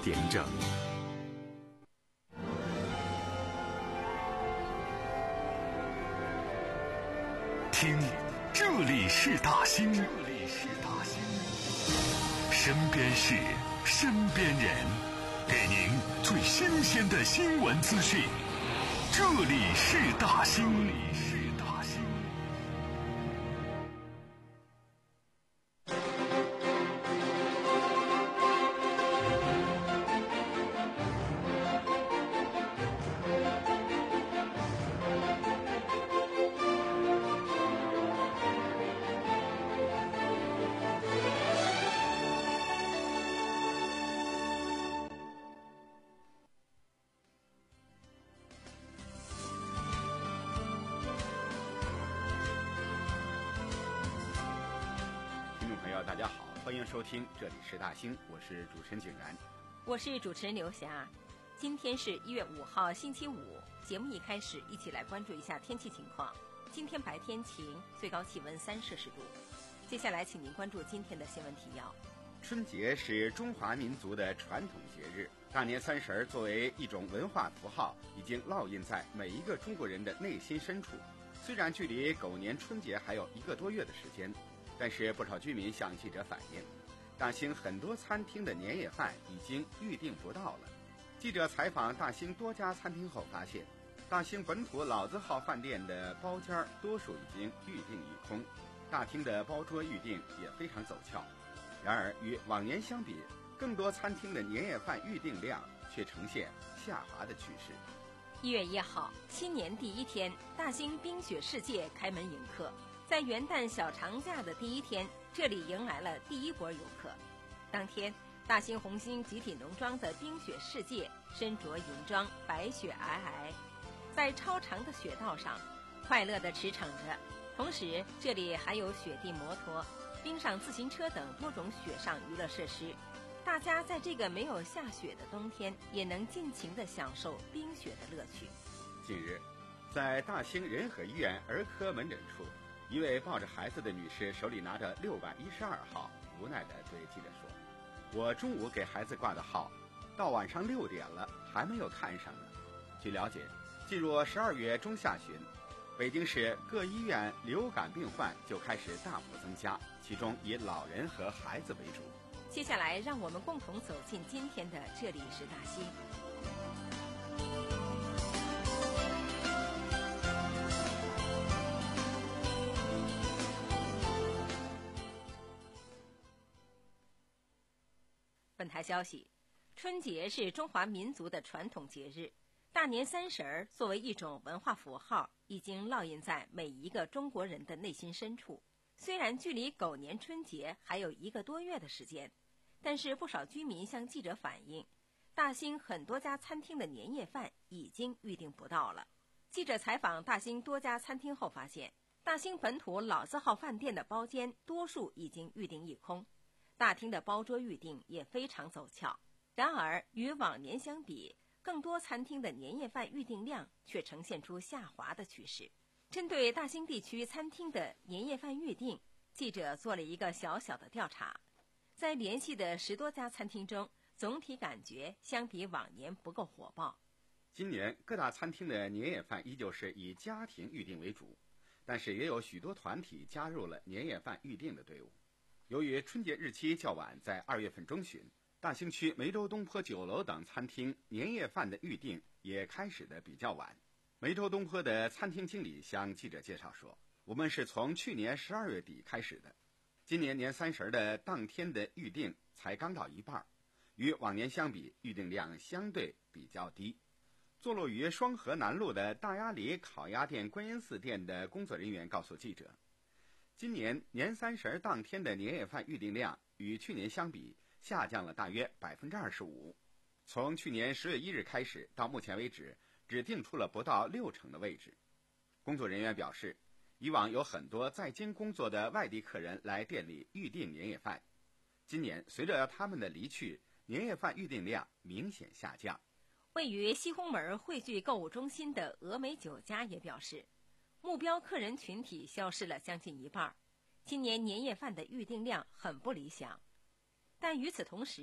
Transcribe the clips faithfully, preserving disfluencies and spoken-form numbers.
点整。听，这里是大兴，这里是大兴，身边事，身边人，给您最新鲜的新闻资讯。这里是大兴，这里是大兴。大家好，欢迎收听这里是大兴，我是主持人景然， 我是主持人刘霞。今天是一月五号星期五，节目一开始一起来关注一下天气情况。今天白天晴，最高气温三摄氏度。接下来请您关注今天的新闻提要。 春节是中华民族的传统节日，大年三十作为一种文化符号，已经烙印在每一个中国人的内心深处。虽然距离狗年春节还有一个多月的时间，但是不少居民向记者反映，大兴很多餐厅的年夜饭已经预订不到了。记者采访大兴多家餐厅后发现，大兴本土老字号饭店的包间多数已经预订一空，大厅的包桌预订也非常走俏。然而与往年相比，更多餐厅的年夜饭预订量却呈现下滑的趋势。 一月一号，新年第一天，大兴冰雪世界开门迎客。在元旦小长假的第一天，这里迎来了第一波游客。当天，大兴红星集体农庄的冰雪世界身着银装，白雪皑皑，在超长的雪道上快乐地驰骋着。同时，这里还有雪地摩托、冰上自行车等多种雪上娱乐设施。大家在这个没有下雪的冬天，也能尽情地享受冰雪的乐趣。 近日，在大兴仁和医院儿科门诊处，一位抱着孩子的女士手里拿着六百一十二号，无奈地对记者说：“我中午给孩子挂的号，到晚上六点了还没有看上呢。”据了解，进入十二月中下旬，北京市各医院流感病患就开始大幅增加，其中以老人和孩子为主。 接下来，让我们共同走进今天的这里是大兴。本台消息，春节是中华民族的传统节日，大年三十儿作为一种文化符号，已经烙印在每一个中国人的内心深处。虽然距离狗年春节还有一个多月的时间，但是不少居民向记者反映，大兴很多家餐厅的年夜饭已经预订不到了。记者采访大兴多家餐厅后发现，大兴本土老字号饭店的包间多数已经预订一空，大厅的包桌预订也非常走俏。然而与往年相比，更多餐厅的年夜饭预订量却呈现出下滑的趋势。针对大兴地区餐厅的年夜饭预订，记者做了一个小小的调查。在联系的十多家餐厅中，总体感觉相比往年不够火爆。 今年各大餐厅的年夜饭依旧是以家庭预订为主，但是也有许多团体加入了年夜饭预订的队伍。由于春节日期较晚，在二月份中旬，大兴区梅州东坡酒楼等餐厅年夜饭的预订也开始的比较晚。梅州东坡的餐厅经理向记者介绍说：“我们是从去年十二月底开始的，今年年三十的当天的预订才刚到一半，与往年相比，预订量相对比较低。”坐落于双河南路的大鸭梨烤鸭店观音寺店的工作人员告诉记者，今年年三十当天的年夜饭预订量与去年相比下降了大约 百分之二十五。 从去年十月一日开始到目前为止，只订出了不到六成的位置。工作人员表示，以往有很多在京工作的外地客人来店里预订年夜饭，今年随着他们的离去，年夜饭预订量明显下降。 位于西红门汇聚购物中心的峨眉酒家也表示，目标客人群体消失了将近一半，今年年夜饭的预订量很不理想。但与此同时，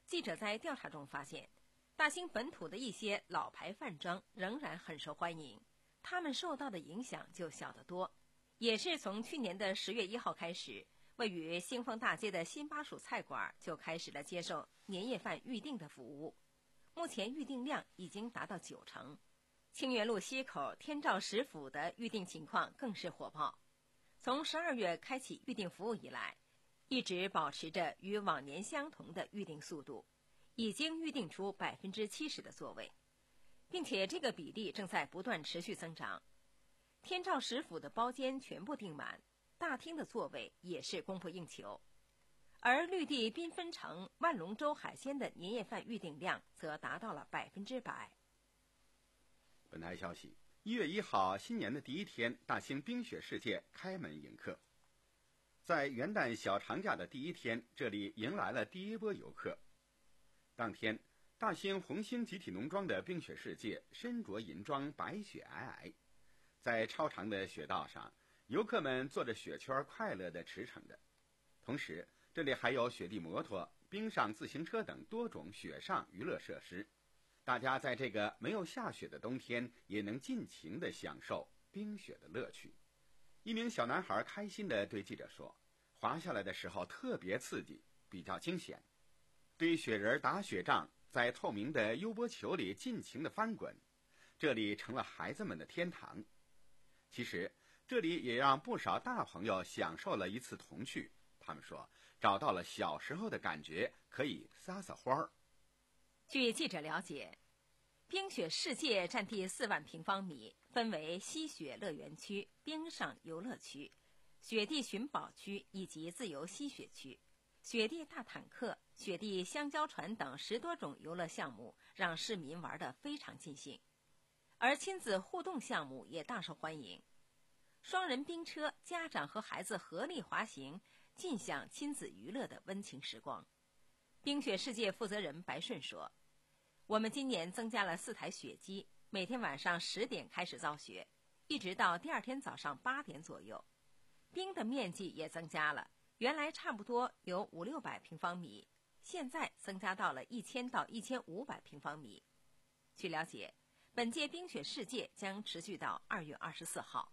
记者在调查中发现，大兴本土的一些老牌饭庄仍然很受欢迎，他们受到的影响就小得多。也是从去年的十月一号开始，位于兴丰大街的新巴蜀菜馆就开始了接受年夜饭预订的服务，目前预订量已经达到九成。清源路西口天照食府的预订情况更是火爆，从十二月开启预订服务以来，一直保持着与往年相同的预订速度，已经预订出百分之七十的座位，并且这个比例正在不断持续增长。天照食府的包间全部订满，大厅的座位也是供不应求。而绿地缤纷城万隆洲海鲜的年夜饭预订量则达到了百分之百。 本台消息，一月一号新年的第一天，大兴冰雪世界开门迎客。在元旦小长假的第一天，这里迎来了第一波游客。当天，大兴红星集体农庄的冰雪世界身着银装，白雪皑皑，在超长的雪道上，游客们坐着雪圈快乐地驰骋着。同时，这里还有雪地摩托、冰上自行车等多种雪上娱乐设施。大家在这个没有下雪的冬天，也能尽情地享受冰雪的乐趣。一名小男孩开心地对记者说，滑下来的时候特别刺激，比较惊险。堆雪人打雪仗，在透明的悠波球里尽情地翻滚，这里成了孩子们的天堂。其实这里也让不少大朋友享受了一次童趣，他们说找到了小时候的感觉，可以撒撒欢儿。 据记者了解，冰雪世界占地四万平方米，分为吸雪乐园区、冰上游乐区、雪地寻宝区以及自由吸雪区。雪地大坦克、雪地香蕉船等十多种游乐项目让市民玩得非常尽兴，而亲子互动项目也大受欢迎。双人冰车，家长和孩子合力滑行，尽享亲子娱乐的温情时光。冰雪世界负责人白顺说，我们今年增加了四台雪机，每天晚上十点开始造雪，一直到第二天早上八点左右。冰的面积也增加了，原来差不多有五六百平方米，现在增加到了一千到一千五百平方米。据了解，本届冰雪世界将持续到二月二十四号。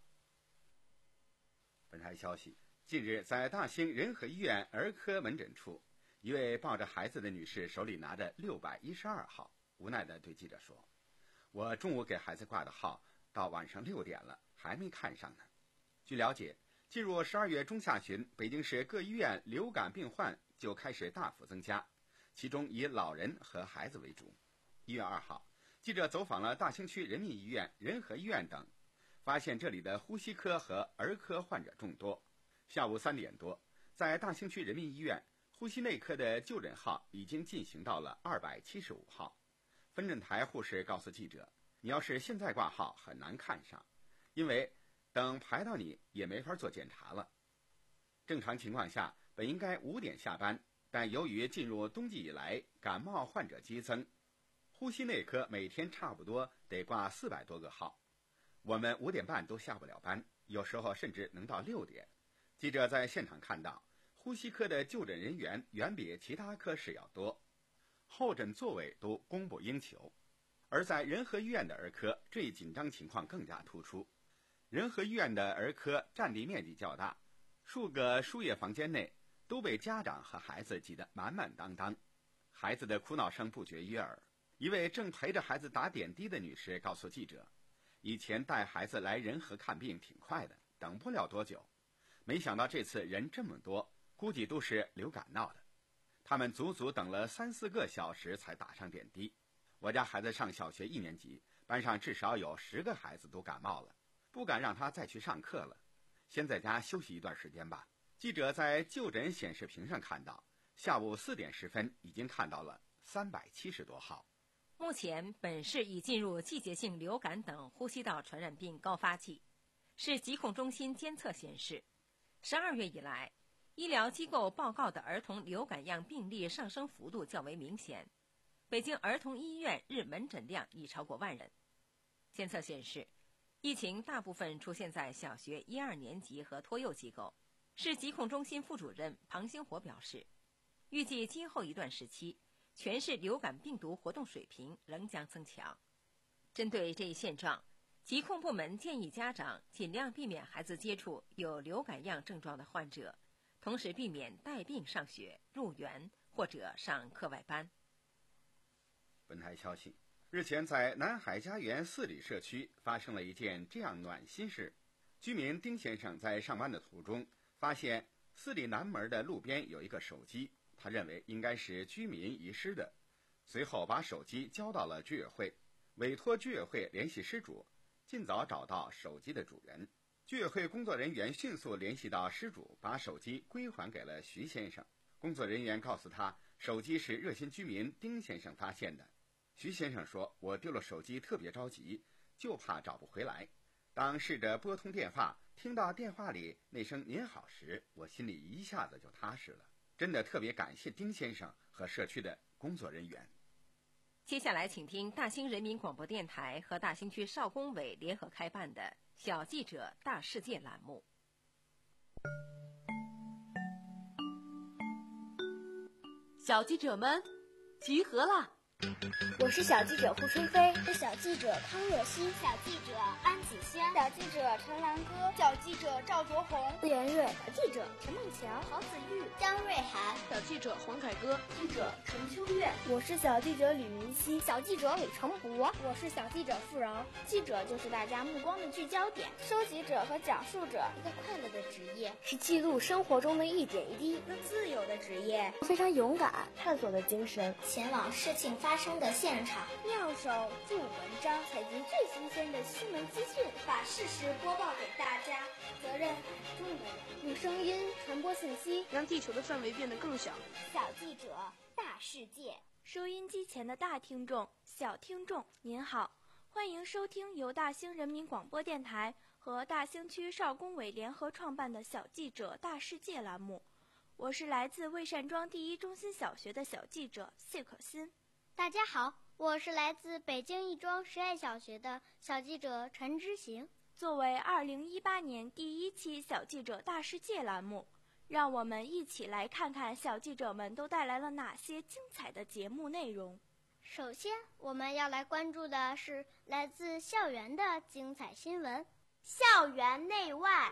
本台消息，近日在大兴仁和医院儿科门诊处，一位抱着孩子的女士手里拿着六百一十二号，无奈地对记者说，我中午给孩子挂的号，到晚上六点了，还没看上呢。据了解，进入十二月中下旬，北京市各医院流感病患就开始大幅增加，其中以老人和孩子为主。一月二号，记者走访了大兴区人民医院、仁和医院等，发现这里的呼吸科和儿科患者众多。下午三点多，在大兴区人民医院，呼吸内科的就诊号已经进行到了二百七十五号。分诊台护士告诉记者，你要是现在挂号很难看上，因为等排到你也没法做检查了。正常情况下本应该五点下班，但由于进入冬季以来感冒患者激增，呼吸内科每天差不多得挂四百多个号，我们五点半都下不了班，有时候甚至能到六点。记者在现场看到，呼吸科的就诊人员远比其他科室要多，候诊座位都供不应求。而在仁和医院的儿科，这一紧张情况更加突出。仁和医院的儿科占地面积较大，数个输液房间内都被家长和孩子挤得满满当当，孩子的哭闹声不绝于耳。一位正陪着孩子打点滴的女士告诉记者，以前带孩子来仁和看病挺快的，等不了多久，没想到这次人这么多，估计都是流感闹的。他们足足等了三四个小时才打上点滴。我家孩子上小学一年级，班上至少有十个孩子都感冒了，不敢让他再去上课了，先在家休息一段时间吧。记者在就诊显示屏上看到，下午四点十分已经看到了三百七十多号。 目前本市已进入季节性流感等呼吸道传染病高发季。市疾控中心监测显示，十二月以来，医疗机构报告的儿童流感样病例上升幅度较为明显。北京儿童医院日门诊量已超过万人。监测显示，疫情大部分出现在小学一二年级和托幼机构。市疾控中心副主任庞星火表示，预计今后一段时期， 全市流感病毒活动水平仍将增强。针对这一现状，疾控部门建议家长尽量避免孩子接触有流感样症状的患者，同时避免带病上学、入园或者上课外班。 本台消息，日前在南海家园四里社区发生了一件这样暖心事。居民丁先生在上班的途中，发现四里南门的路边有一个手机，他认为应该是居民遗失的，随后把手机交到了居委会，委托居委会联系失主，尽早找到手机的主人。居委会工作人员迅速联系到失主，把手机归还给了徐先生。工作人员告诉他，手机是热心居民丁先生发现的。徐先生说，我丢了手机特别着急，就怕找不回来。当试着拨通电话，听到电话里那声您好时，我心里一下子就踏实了。真的特别感谢丁先生和社区的工作人员。 接下来请听大兴人民广播电台和大兴区少工委联合开办的小记者大世界栏目。 小记者们集合啦！ 我是小记者胡春飞， 是小记者康若曦， 小记者安子轩， 小记者陈兰歌， 小记者赵卓红， 四元瑞， 小记者陈梦桥， 郝子玉， 张瑞涵， 小记者黄凯歌， 记者陈秋月， 我是小记者吕明熙， 小记者李成博， 我是小记者付饶。 记者就是大家目光的聚焦点，收集者和讲述者， 一个快乐的职业， 是记录生活中的一点一滴， 一个自由的职业， 非常勇敢，探索的精神， 前往事情发生的现场。 妙手著文章， 采集最新鲜的新闻资讯， 把事实播报给大家。责任重的人，用声音传播信息， 让地球的范围变得更小。 小记者，大世界。 收音机前的大听众、小听众，您好，欢迎收听由大兴人民广播电台和大兴区少工委联合创办的小记者大世界栏目。我是来自魏善庄第一中心小学的小记者谢可欣。 大家好，我是来自北京亦庄实验小学的小记者陈之行。 作为二零一八年第一期小记者大世界栏目，让我们一起来看看小记者们都带来了哪些精彩的节目内容。 首先，我们要来关注的是来自校园的精彩新闻。校园内外。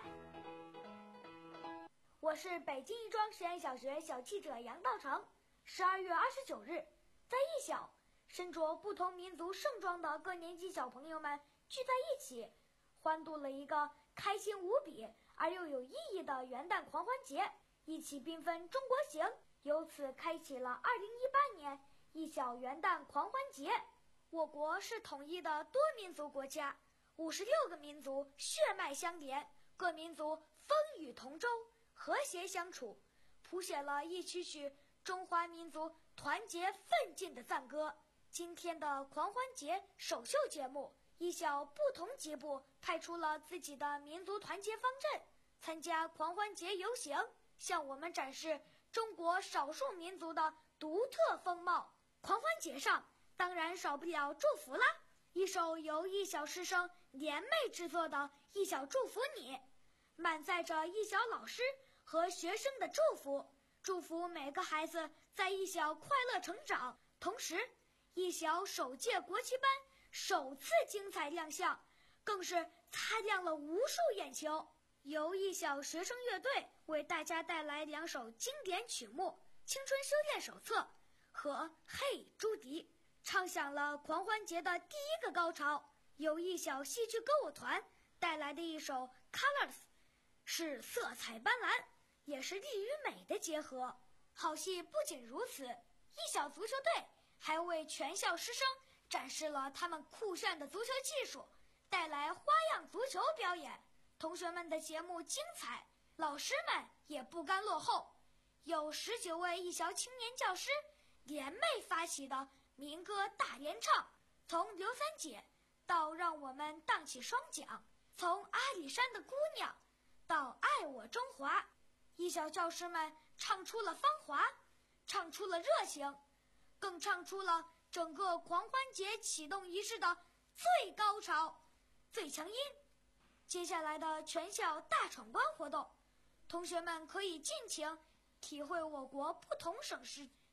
我是北京亦庄实验小学小记者杨道成。十二月二十九日，在艺小，身着不同民族盛装的各年级小朋友们聚在一起，欢度了一个开心无比而又有意义的元旦狂欢节，一起缤纷中国行，由此开启了二零一八年艺小元旦狂欢节。我国是统一的多民族国家，五十六个民族血脉相连，各民族风雨同舟，和谐相处，谱写了一曲曲中华民族团结奋进的赞歌。今天的狂欢节首秀节目，艺小不同级部派出了自己的民族团结方阵，参加狂欢节游行，向我们展示中国少数民族的独特风貌。狂欢节上当然少不了祝福啦，一首由艺小师生联袂制作的《艺小祝福你》，满载着艺小老师和学生的祝福，祝福每个孩子在艺小快乐成长。同时，艺小首届国旗班首次精彩亮相，更是擦亮了无数眼球。由艺小学生乐队为大家带来两首经典曲目《青春修炼手册》和《嘿朱迪》，唱响了狂欢节的第一个高潮。由艺小戏剧歌舞团带来的一首《Colors》是色彩斑斓，也是力与美的结合。好戏不仅如此，艺小足球队还为全校师生展示了他们酷炫的足球技术，带来花样足球表演。同学们的节目精彩，老师们也不甘落后，有十九位艺小青年教师联袂发起的民歌大联唱，从刘三姐到让我们荡起双桨，从阿里山的姑娘到爱我中华，艺小教师们唱出了芳华，唱出了热情，更唱出了整个狂欢节启动仪式的最高潮、最强音。接下来的全校大闯关活动，同学们可以尽情体会我国不同省市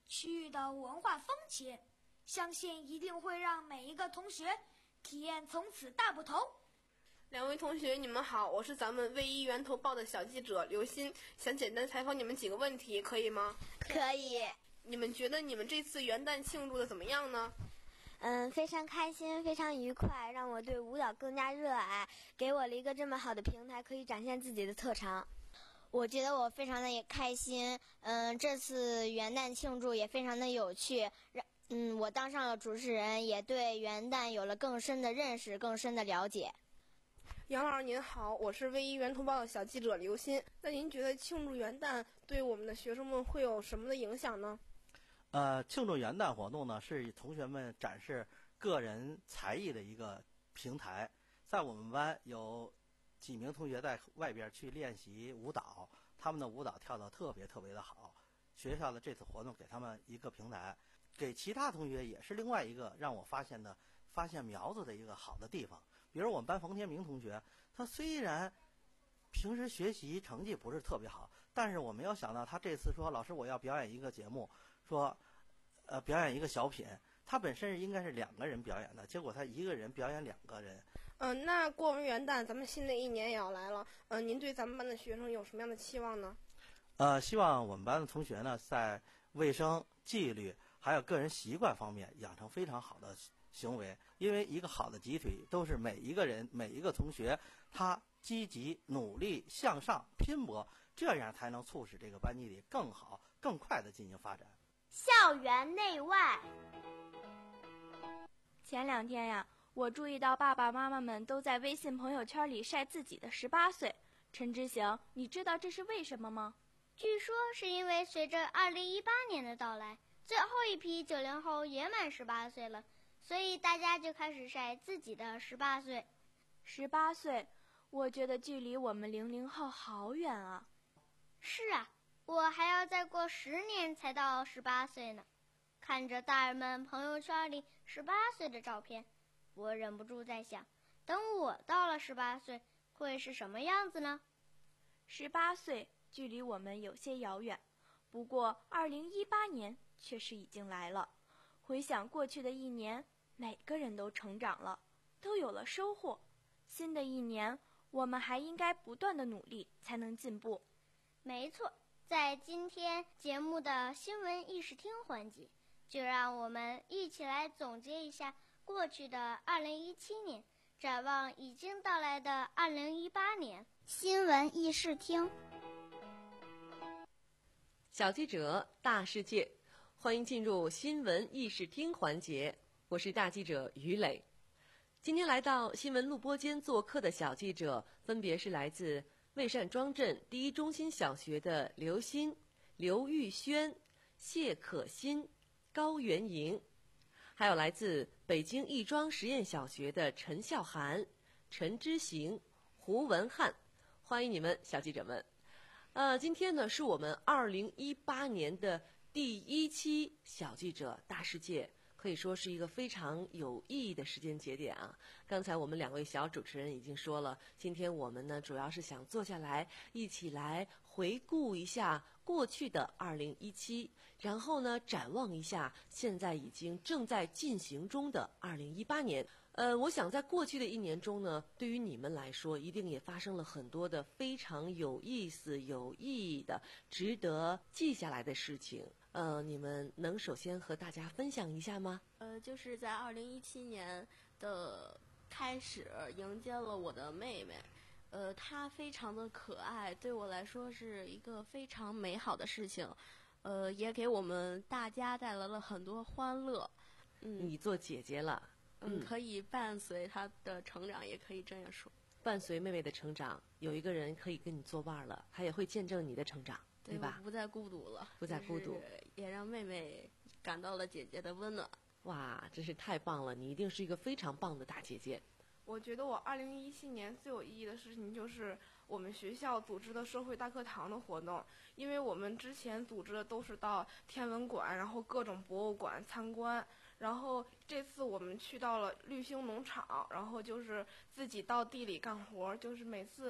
区域的文化风情，相信一定会让每一个同学体验从此大不同。 两位同学，你们好，我是咱们卫一源头报的小记者刘鑫，想简单采访你们几个问题，可以吗？ 可以。 你们觉得你们这次元旦庆祝的怎么样呢？ 嗯，非常开心，非常愉快，让我对舞蹈更加热爱，给我了一个这么好的平台，可以展现自己的特长。 我觉得我非常的开心，嗯，这次元旦庆祝也非常的有趣，让嗯，我当上了主持人，也对元旦有了更深的认识，更深的了解。 杨老师您好，我是卫一源头报的小记者刘鑫。那您觉得庆祝元旦对我们的学生们会有什么的影响呢？ 呃，庆祝元旦活动呢，是同学们展示个人才艺的一个平台。在我们班有几名同学在外边去练习舞蹈，他们的舞蹈跳得特别特别的好。学校的这次活动给他们一个平台，给其他同学也是另外一个让我发现的发现苗子的一个好的地方。比如我们班冯天明同学，他虽然平时学习成绩不是特别好，但是我没有想到他这次说老师我要表演一个节目，说呃表演一个小品，他本身应该是两个人表演的，结果他一个人表演两个人。 嗯、呃，那过完元旦咱们新的一年也要来了，嗯、呃，您对咱们班的学生有什么样的期望呢？ 呃，希望我们班的同学呢，在卫生、纪律还有个人习惯方面养成非常好的行为，因为一个好的集体都是每一个人每一个同学他积极努力向上拼搏，这样才能促使这个班级里更好更快的进行发展。 校园内外。 前两天呀，我注意到爸爸妈妈们都在微信朋友圈里晒自己的十八岁。陈之行，你知道这是为什么吗？ 据说是因为随着二零一八年的到来，最后一批九零后也满十八岁了，所以大家就开始晒自己的十八岁。 十八岁，我觉得距离我们零零后好远啊。 是啊，我还要再过十年才到十八岁呢。看着大人们朋友圈里十八岁的照片，我忍不住在想，等我到了十八岁，会是什么样子呢？ 十八岁距离我们有些遥远，不过二零一八年确实已经来了。回想过去的一年，每个人都成长了，都有了收获。新的一年，我们还应该不断的努力，才能进步。 没错，在今天节目的新闻议事厅环节，就让我们一起来总结一下过去的二零一七年，展望已经到来的二零一八年。 新闻议事厅， 小记者大世界，欢迎进入新闻议事厅环节，我是大记者于磊。今天来到新闻录播间做客的小记者分别是来自蔚善庄镇第一中心小学的刘鑫、刘玉轩、谢可欣、高元莹，还有来自北京亦庄实验小学的陈笑涵、陈之行、胡文翰，欢迎你们小记者们。呃，今天呢是我们二零一八年的第一期小记者大世界，可以说是一个非常有意义的时间节点啊。刚才我们两位小主持人已经说了，今天我们呢主要是想坐下来一起来回顾一下过去的二零一七，然后呢展望一下现在已经正在进行中的二零一八年。呃，我想在过去的一年中呢，对于你们来说一定也发生了很多的非常有意思、有意义的、值得记下来的事情。呃，你们能首先和大家分享一下吗？ 呃，就是在二零一七年的开始迎接了我的妹妹，呃，她非常的可爱，对我来说是一个非常美好的事情，呃，也给我们大家带来了很多欢乐。 嗯，你做姐姐了。 嗯，可以伴随她的成长，也可以这样说。 伴随妹妹的成长，有一个人可以跟你作伴了，她也会见证你的成长， 对吧？ 不再孤独了， 不再孤独， 也让妹妹感到了姐姐的温暖。 哇，真是太棒了！你一定是一个非常棒的大姐姐。 我觉得我二零一七年最有意义的事情就是我们学校组织的社会大课堂的活动，因为我们之前组织的都是到天文馆，然后各种博物馆参观，然后这次我们去到了绿兴农场，然后就是自己到地里干活，就是每次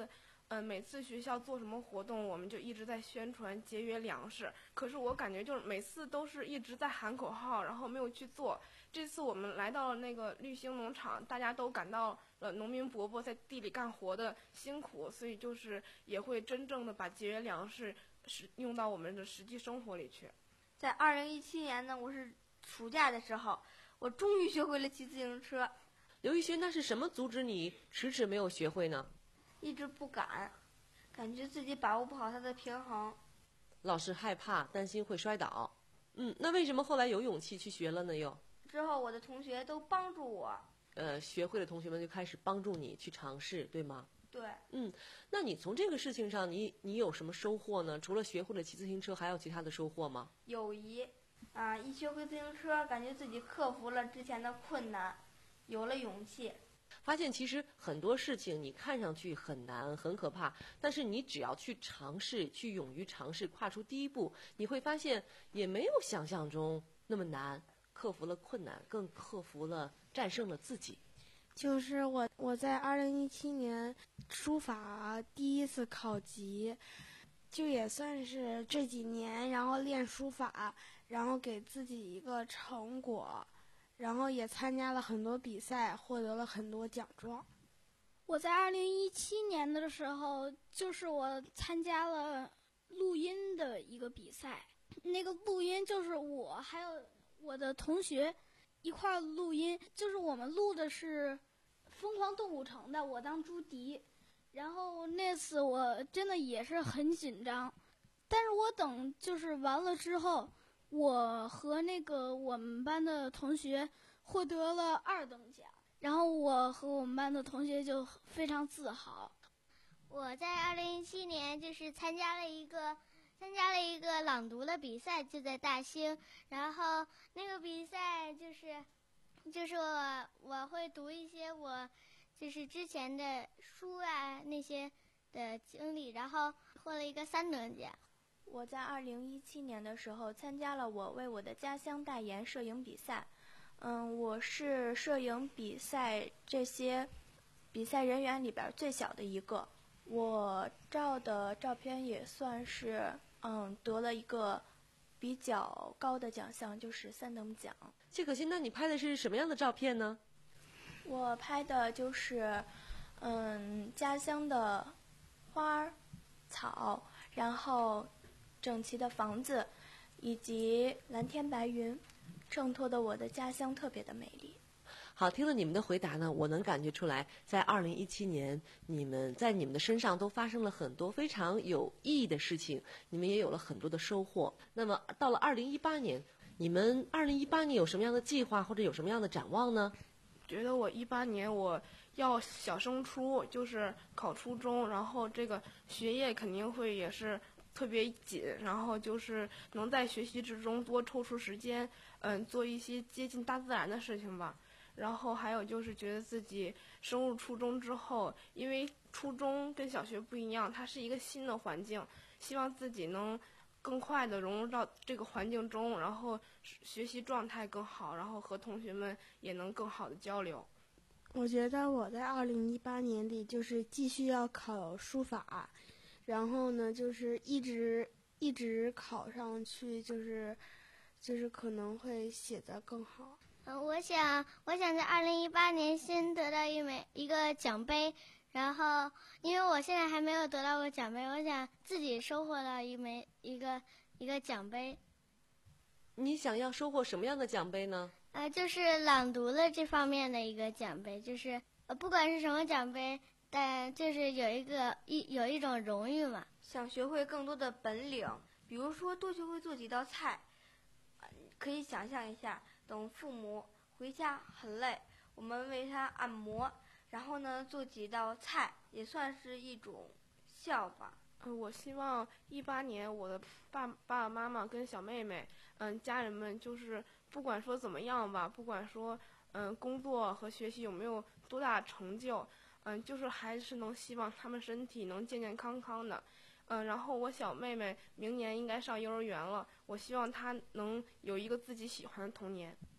嗯、呃，每次学校做什么活动，我们就一直在宣传节约粮食。可是我感觉就是每次都是一直在喊口号，然后没有去做。这次我们来到了那个绿星农场，大家都感到了农民伯伯在地里干活的辛苦，所以就是也会真正的把节约粮食是用到我们的实际生活里去。 在二零一七年呢，我是暑假的时候，我终于学会了骑自行车。 刘玉勋，那是什么阻止你迟迟没有学会呢？ 一直不敢，感觉自己把握不好它的平衡。 老是害怕，担心会摔倒。嗯，那为什么后来有勇气去学了呢？又之后我的同学都帮助我。 呃，学会的同学们就开始帮助你去尝试，对吗？ 对。 嗯，那你从这个事情上，你你有什么收获呢？除了学会了骑自行车，还有其他的收获吗？ 友谊，啊，一学会自行车，感觉自己克服了之前的困难，有了勇气。 发现其实很多事情你看上去很难很可怕，但是你只要去尝试，去勇于尝试，跨出第一步，你会发现也没有想象中那么难，克服了困难，更克服了战胜了自己。 就是我我在二零一七年书法第一次考级，就也算是这几年然后练书法，然后给自己一个成果。然后也参加了很多比赛，获得了很多奖状。 我在二零一七年的时候，就是我参加了录音的一个比赛。那个录音就是我还有我的同学一块儿录音，就是我们录的是《疯狂动物城》的，我当朱迪。然后那次我真的也是很紧张，但是我等就是完了之后。我和那个我们班的同学获得了二等奖，然后我和我们班的同学就非常自豪。 我在二零一七年就是参加了一个参加了一个朗读的比赛，就在大兴。然后那个比赛就是就是我我会读一些我就是之前的书啊那些的经历，然后获了一个三等奖。 我在二零一七年的时候参加了我为我的家乡代言摄影比赛，嗯，我是摄影比赛这些比赛人员里边最小的一个，我照的照片也算是嗯得了一个比较高的奖项，就是三等奖。 谢可欣，那你拍的是什么样的照片呢？ 我拍的就是嗯家乡的花草，然后整齐的房子，以及蓝天白云，衬托的我的家乡特别的美丽。 好，听了你们的回答呢，我能感觉出来，在二零一七年，你们在你们的身上都发生了很多非常有意义的事情，你们也有了很多的收获。那么到了二零一八年，你们二零一八年有什么样的计划或者有什么样的展望呢？ 觉得我一八年我要小升初，就是考初中，然后这个学业肯定会也是特别紧，然后就是能在学习之中多抽出时间，嗯，做一些接近大自然的事情吧。然后还有就是觉得自己升入初中之后，因为初中跟小学不一样，它是一个新的环境，希望自己能更快的融入到这个环境中，然后学习状态更好，然后和同学们也能更好的交流。 我觉得我在二零一八年里就是继续要考书法，然后呢就是一直一直考上去，就是就是可能会写得更好。 嗯，我想我想在二零一八年先得到一枚一个奖杯，然后因为我现在还没有得到过奖杯，我想自己收获到一枚一个一个奖杯。 你想要收获什么样的奖杯呢？ 呃，就是朗读的这方面的一个奖杯，就是呃不管是什么奖杯，但就是有一个一有一种荣誉嘛。 想学会更多的本领，比如说多学会做几道菜。可以想象一下，等父母回家很累，我们为他按摩，然后呢做几道菜，也算是一种笑吧。 呃，我希望一八年我的爸爸爸妈妈跟小妹妹，嗯，家人们就是不管说怎么样吧，不管说嗯工作和学习有没有多大成就，嗯，就是还是能希望他们身体能健健康康的。嗯，然后我小妹妹明年应该上幼儿园了，我希望她能有一个自己喜欢的童年。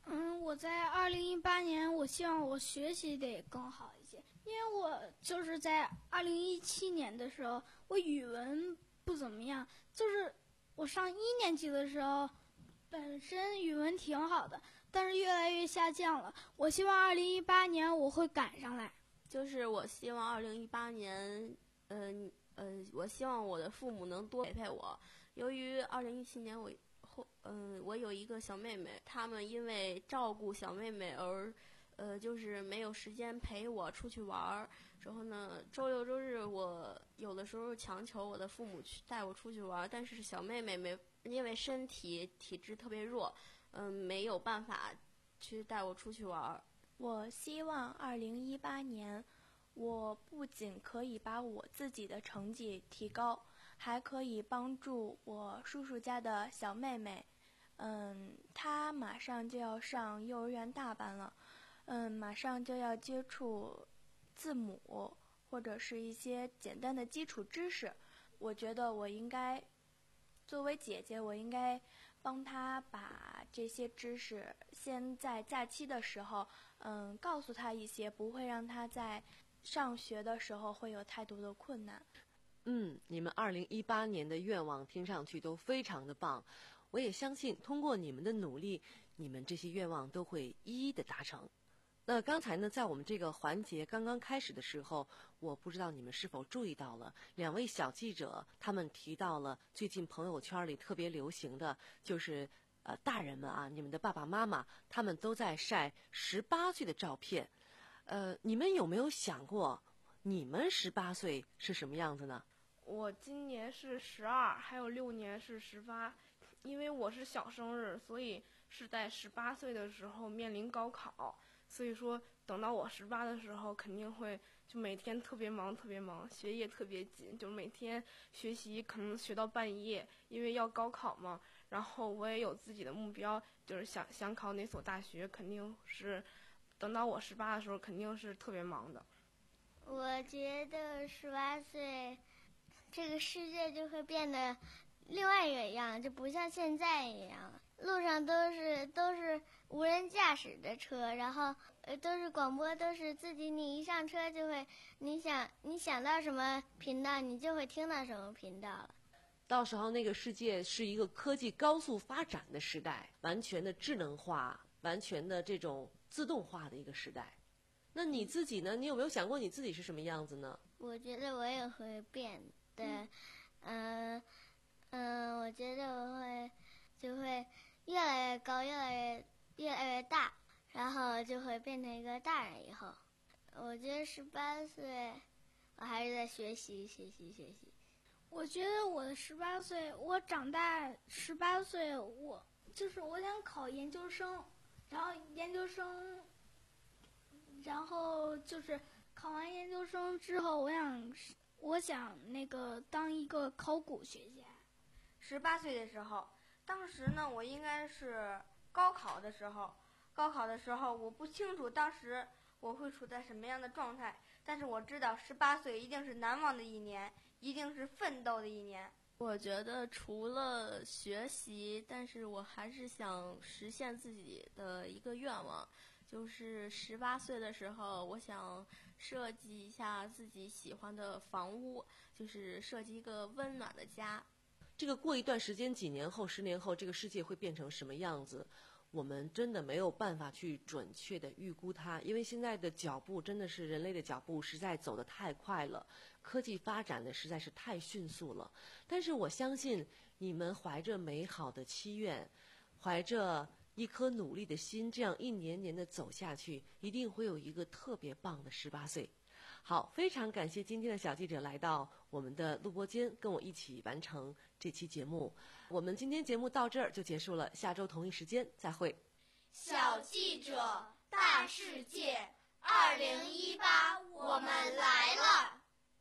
嗯，我在二零一八年，我希望我学习得更好一些，因为我就是在二零一七年的时候，我语文不怎么样，就是我上一年级的时候，本身语文挺好的，但是越来越下降了。我希望二零一八年我会赶上来。 就是我希望二零一八年，嗯呃, 呃，我希望我的父母能多陪陪我。由于二零一七年我后，嗯、呃，我有一个小妹妹，他们因为照顾小妹妹而，呃，就是没有时间陪我出去玩儿。然后呢，周六周日我有的时候强求我的父母去带我出去玩儿，但是小妹妹没因为身体体质特别弱，嗯、呃，没有办法去带我出去玩儿。 我希望二零一八年，我不仅可以把我自己的成绩提高，还可以帮助我叔叔家的小妹妹。嗯，她马上就要上幼儿园大班了，嗯，马上就要接触字母或者是一些简单的基础知识。我觉得我应该作为姐姐，我应该帮她把这些知识先在假期的时候嗯，告诉她一些，不会让她在上学的时候会有太多的困难。 嗯，你们二零一八年的愿望听上去都非常的棒，我也相信通过你们的努力，你们这些愿望都会一一的达成。那刚才呢，在我们这个环节刚刚开始的时候，我不知道你们是否注意到了，两位小记者他们提到了最近朋友圈里特别流行的就是呃大人们啊，你们的爸爸妈妈他们都在晒十八岁的照片。呃，你们有没有想过你们十八岁是什么样子呢？ 我今年是十二，还有六年是十八。因为我是小生日，所以是在十八岁的时候面临高考，所以说等到我十八的时候，肯定会就每天特别忙特别忙，学业特别紧，就每天学习可能学到半夜，因为要高考嘛。然后我也有自己的目标，就是想想考哪所大学，肯定是等到我十八的时候，肯定是特别忙的。 我觉得十八岁，这个世界就会变得另外一个样，就不像现在一样，路上都是都是无人驾驶的车，然后呃都是广播，都是自己你一上车就会，你想你想到什么频道，你就会听到什么频道了。 到时候那个世界是一个科技高速发展的时代，完全的智能化，完全的这种自动化的一个时代。那你自己呢？你有没有想过你自己是什么样子呢？ 我觉得我也会变的，嗯嗯、呃呃，我觉得我会就会越来越高，越来越越来越大，然后就会变成一个大人以后。我觉得十八岁，我还是在学习学习学习。 我觉得我的十八岁，我长大十八岁，我就是我想考研究生，然后研究生。然后就是考完研究生之后，我想，我想那个当一个考古学家。 十八岁的时候，当时呢，我应该是高考的时候。高考的时候，我不清楚当时我会处在什么样的状态，但是我知道十八岁一定是难忘的一年，一定是奋斗的一年。 我觉得除了学习，但是我还是想实现自己的一个愿望。就是十八岁的时候，我想设计一下自己喜欢的房屋，就是设计一个温暖的家。 这个过一段时间，几年后、十年后，这个世界会变成什么样子，我们真的没有办法去准确的预估它，因为现在的脚步真的是人类的脚步实在走得太快了，科技发展的实在是太迅速了。但是我相信你们怀着美好的期愿，怀着一颗努力的心，这样一年年的走下去，一定会有一个特别棒的十八岁。好，非常感谢今天的小记者来到我们的录播间，跟我一起完成这期节目。我们今天节目到这儿就结束了，下周同一时间再会。 小记者大世界，二零一八，我们来了。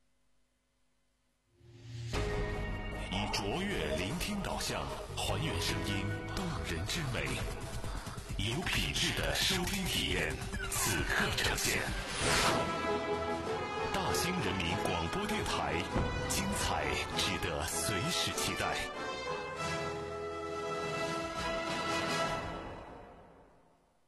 以卓越聆听导向，还原声音动人之美，有品质的收听体验，此刻呈现。大兴人民广播电台，精彩值得随时期待。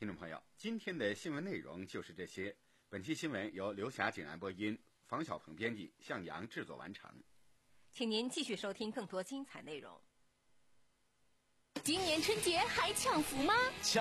听众朋友，今天的新闻内容就是这些。本期新闻由刘霞、景安播音，房小鹏编辑，向阳制作完成。 请您继续收听更多精彩内容。今年春节还抢福吗？